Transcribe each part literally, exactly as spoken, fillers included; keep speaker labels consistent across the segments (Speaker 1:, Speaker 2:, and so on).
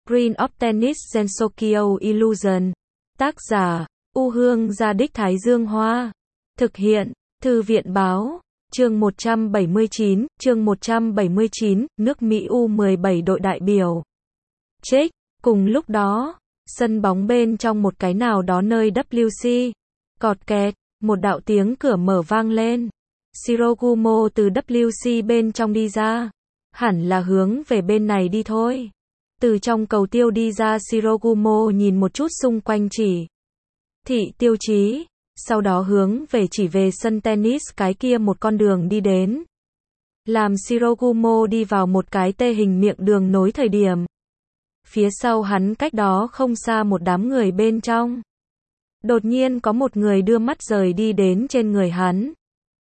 Speaker 1: Screen of Tennis Gensokyo Illusion. Tác giả, U Hương Gia Đích Thái Dương Hoa. Thực hiện, Thư viện Báo. Chương một trăm bảy mươi chín, chương một trăm bảy mươi chín, nước Mỹ U mười bảy đội đại biểu. Trích, cùng lúc đó, sân bóng bên trong một cái nào đó nơi W C. Cọt kẹt, một đạo tiếng cửa mở vang lên. Shirogumo từ W C bên trong đi ra. Hẳn là hướng về bên này đi thôi. Từ trong cầu tiêu đi ra, Shirogumo nhìn một chút xung quanh chỉ thị tiêu chí, sau đó hướng về chỉ về sân tennis cái kia một con đường đi đến. Làm Shirogumo đi vào một cái tê hình miệng đường nối thời điểm, phía sau hắn cách đó không xa một đám người bên trong. Đột nhiên có một người đưa mắt rời đi đến trên người hắn.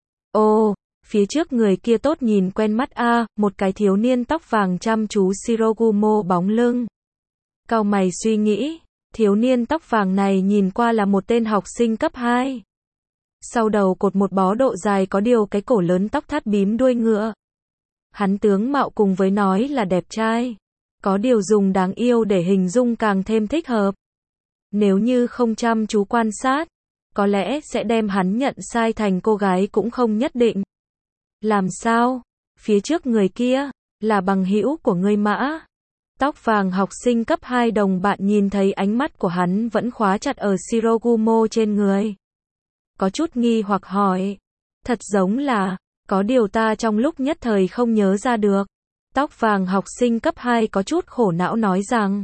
Speaker 1: Ồ, phía trước người kia tốt nhìn quen mắt a, à, một cái thiếu niên tóc vàng chăm chú Shirogumo bóng lưng. Cau mày suy nghĩ, thiếu niên tóc vàng này nhìn qua là một tên học sinh cấp hai. Sau đầu cột một bó độ dài có điều cái cổ lớn, tóc thắt bím đuôi ngựa. Hắn tướng mạo cùng với nói là đẹp trai, có điều dùng đáng yêu để hình dung càng thêm thích hợp. Nếu như không chăm chú quan sát, có lẽ sẽ đem hắn nhận sai thành cô gái cũng không nhất định. Làm sao? Phía trước người kia là bằng hữu của ngươi Mã? Tóc vàng học sinh cấp hai đồng bạn nhìn thấy ánh mắt của hắn vẫn khóa chặt ở Shirogumo trên người. Có chút nghi hoặc hỏi. Thật giống là, có điều ta trong lúc nhất thời không nhớ ra được. Tóc vàng học sinh cấp hai có chút khổ não nói rằng.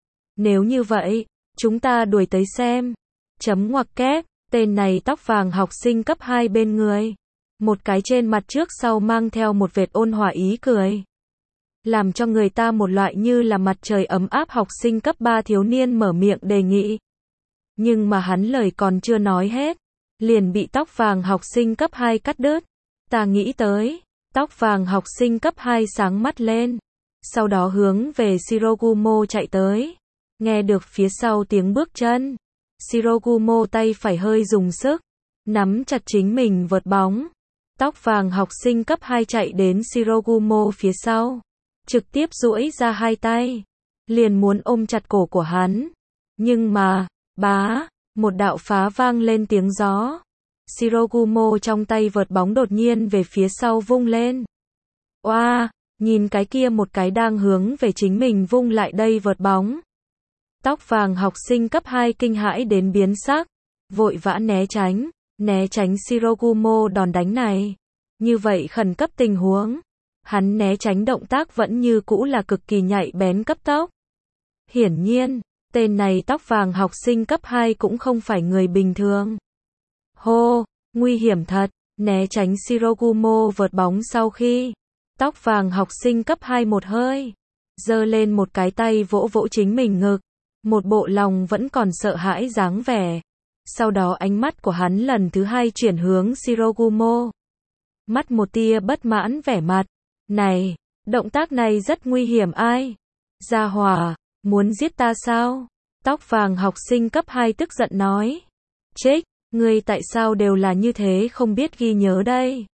Speaker 1: Nếu như vậy, chúng ta đuổi tới xem. Chấm ngoặc kép, tên này tóc vàng học sinh cấp hai bên người. Một cái trên mặt trước sau mang theo một vệt ôn hòa ý cười. Làm cho người ta một loại như là mặt trời ấm áp. Học sinh cấp ba thiếu niên mở miệng đề nghị. Nhưng mà hắn lời còn chưa nói hết, liền bị tóc vàng học sinh cấp hai cắt đứt. Ta nghĩ tới, tóc vàng học sinh cấp hai sáng mắt lên. Sau đó hướng về Shirogumo chạy tới. Nghe được phía sau tiếng bước chân, Shirogumo tay phải hơi dùng sức, nắm chặt chính mình vợt bóng. Tóc vàng học sinh cấp hai chạy đến Shirogumo phía sau, trực tiếp duỗi ra hai tay, liền muốn ôm chặt cổ của hắn. Nhưng mà, bá, một đạo phá vang lên tiếng gió. Shirogumo trong tay vợt bóng đột nhiên về phía sau vung lên. Oa, nhìn cái kia một cái đang hướng về chính mình vung lại đây vợt bóng. Tóc vàng học sinh cấp hai kinh hãi đến biến sắc, vội vã né tránh, né tránh Shirogumo đòn đánh này. Như vậy khẩn cấp tình huống, hắn né tránh động tác vẫn như cũ là cực kỳ nhạy bén cấp tốc. Hiển nhiên, tên này tóc vàng học sinh cấp hai cũng không phải người bình thường. Hô, nguy hiểm thật, né tránh Shirogumo vợt bóng sau khi, tóc vàng học sinh cấp hai một hơi, giơ lên một cái tay vỗ vỗ chính mình ngực, một bộ lòng vẫn còn sợ hãi dáng vẻ. Sau đó ánh mắt của hắn lần thứ hai chuyển hướng Shirogumo. Mắt một tia bất mãn vẻ mặt. Này, động tác này rất nguy hiểm ai? Gia hỏa, muốn giết ta sao? Tóc vàng học sinh cấp hai tức giận nói. Trích, ngươi tại sao đều là như thế không biết ghi nhớ đây?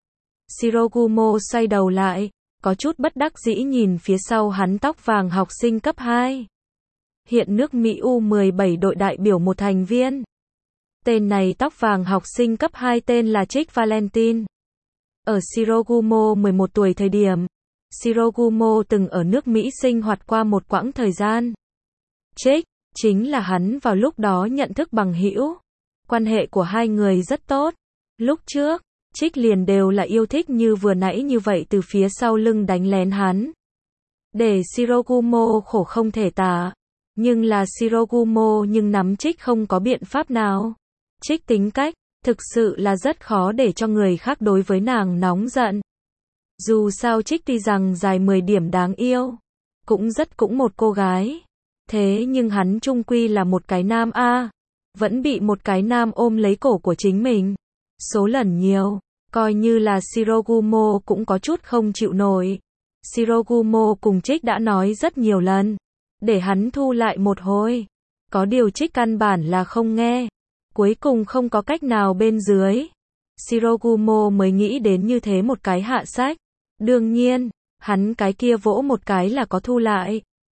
Speaker 1: Shirogumo xoay đầu lại, có chút bất đắc dĩ nhìn phía sau hắn tóc vàng học sinh cấp hai. Hiện nước Mỹ U mười bảy đội đại biểu một thành viên. Tên này tóc vàng học sinh cấp hai tên là Trích Valentine. Ở Shirogumo mười một tuổi thời điểm, Shirogumo từng ở nước Mỹ sinh hoạt qua một quãng thời gian. Trích, chính là hắn vào lúc đó nhận thức bằng hữu. Quan hệ của hai người rất tốt. Lúc trước, Trích liền đều là yêu thích như vừa nãy như vậy từ phía sau lưng đánh lén hắn. Để Shirogumo khổ không thể tả. Nhưng là Shirogumo nhưng nắm Trích không có biện pháp nào. Trích tính cách, thực sự là rất khó để cho người khác đối với nàng nóng giận. Dù sao Trích tuy rằng dài mười điểm đáng yêu, cũng rất cũng một cô gái. Thế nhưng hắn chung quy là một cái nam a, vẫn bị một cái nam ôm lấy cổ của chính mình. Số lần nhiều, coi như là Shirogumo cũng có chút không chịu nổi. Shirogumo cùng Trích đã nói rất nhiều lần, để hắn thu lại một hồi. Có điều Trích căn bản là không nghe. Cuối cùng không có cách nào bên dưới, Shirogumo mới nghĩ đến như thế một cái hạ sách. Đương nhiên, hắn cái kia vỗ một cái là có thu lại.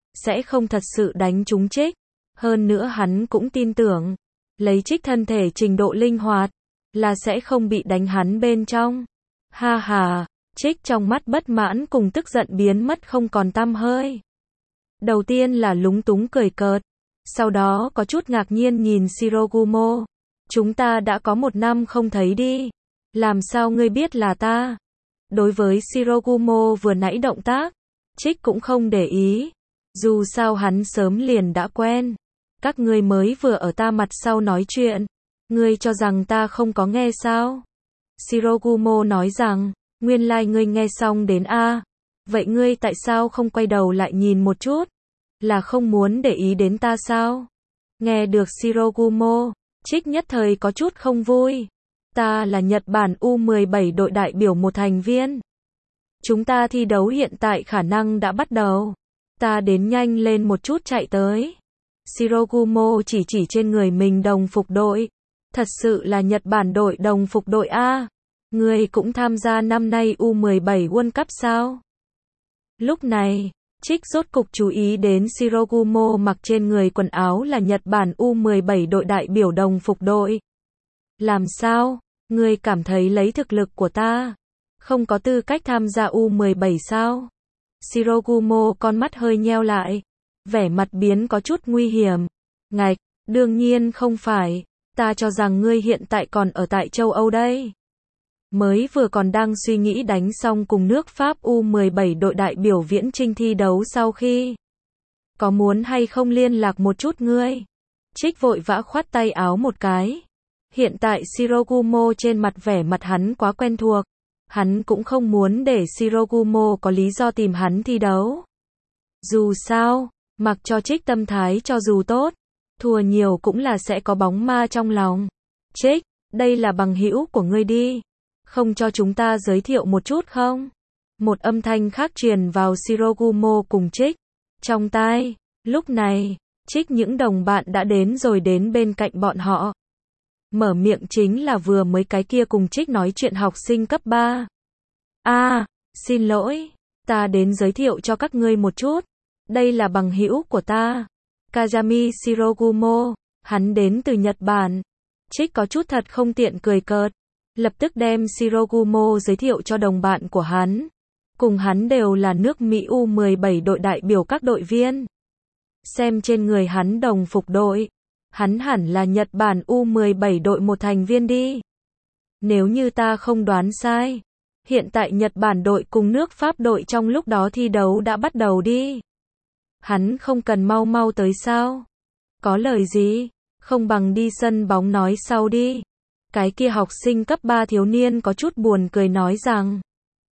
Speaker 1: sẽ không thật sự đánh trúng Trích. Hơn nữa hắn cũng tin tưởng, lấy Trích thân thể trình độ linh hoạt, là sẽ không bị đánh hắn bên trong. Ha ha, Trích trong mắt bất mãn cùng tức giận biến mất không còn tăm hơi. Đầu tiên là lúng túng cười cợt, sau đó có chút ngạc nhiên nhìn Shirogumo. Chúng ta đã có một năm không thấy đi. Làm sao ngươi biết là ta? Đối với Shirogumo vừa nãy động tác, Trích cũng không để ý. Dù sao hắn sớm liền đã quen. Các ngươi mới vừa ở ta mặt sau nói chuyện. Ngươi cho rằng ta không có nghe sao? Shirogumo nói rằng, nguyên lai like ngươi nghe xong đến a. Vậy ngươi tại sao không quay đầu lại nhìn một chút? Là không muốn để ý đến ta sao? Nghe được Shirogumo, Trích nhất thời có chút không vui. Ta là Nhật Bản U mười bảy đội đại biểu một thành viên. Chúng ta thi đấu hiện tại khả năng đã bắt đầu. Ta đến nhanh lên một chút chạy tới. Shirogumo chỉ chỉ trên người mình đồng phục đội. Thật sự là Nhật Bản đội đồng phục đội A. Ngươi cũng tham gia năm nay U mười bảy World Cup sao? Lúc này, Trích rốt cục chú ý đến Shirogumo mặc trên người quần áo là Nhật Bản U mười bảy đội đại biểu đồng phục đội. Làm sao? Ngươi cảm thấy lấy thực lực của ta, không có tư cách tham gia U mười bảy sao? Shirogumo con mắt hơi nheo lại, vẻ mặt biến có chút nguy hiểm. Ngạch, đương nhiên không phải, ta cho rằng ngươi hiện tại còn ở tại châu Âu đây. Mới vừa còn đang suy nghĩ đánh xong cùng nước Pháp U mười bảy đội đại biểu viễn chinh thi đấu sau khi. Có muốn hay không liên lạc một chút ngươi? Trích vội vã khoát tay áo một cái. Hiện tại Shirogumo trên mặt vẻ mặt hắn quá quen thuộc. Hắn cũng không muốn để Shirogumo có lý do tìm hắn thi đấu. Dù sao, mặc cho Trích tâm thái cho dù tốt, thua nhiều cũng là sẽ có bóng ma trong lòng. Trích, đây là bằng hữu của ngươi đi. Không cho chúng ta giới thiệu một chút không? Một âm thanh khác truyền vào Shirogumo cùng Trích. Trong tai, lúc này, Trích những đồng bạn đã đến rồi đến bên cạnh bọn họ. Mở miệng chính là vừa mới cái kia cùng Trích nói chuyện học sinh cấp ba. A, à, xin lỗi, ta đến giới thiệu cho các ngươi một chút. Đây là bằng hữu của ta, Kazami Shirogumo, hắn đến từ Nhật Bản. Trích có chút thật không tiện cười cợt, lập tức đem Shirogumo giới thiệu cho đồng bạn của hắn. Cùng hắn đều là nước Mỹ U mười bảy đội đại biểu các đội viên. Xem trên người hắn đồng phục đội, hắn hẳn là Nhật Bản U mười bảy đội một thành viên đi. Nếu như ta không đoán sai, hiện tại Nhật Bản đội cùng nước Pháp đội trong lúc đó thi đấu đã bắt đầu đi. Hắn không cần mau mau tới sao? Có lời gì? Không bằng đi sân bóng nói sau đi. Cái kia học sinh cấp ba thiếu niên có chút buồn cười nói rằng.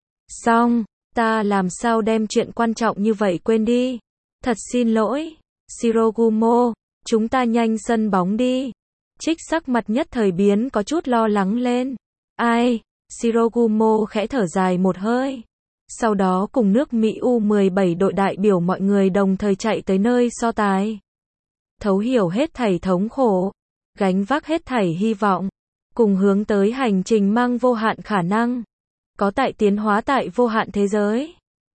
Speaker 1: Xong, ta làm sao đem chuyện quan trọng như vậy quên đi. Thật xin lỗi, Shirogumo, chúng ta nhanh sân bóng đi. Trích sắc mặt nhất thời biến có chút lo lắng lên. Ai? Shirogumo khẽ thở dài một hơi. Sau đó cùng nước Mỹ U mười bảy đội đại biểu mọi người đồng thời chạy tới nơi so tài. Thấu hiểu hết thảy thống khổ, gánh vác hết thảy hy vọng, cùng hướng tới hành trình mang vô hạn khả năng, có tại tiến hóa tại vô hạn thế giới.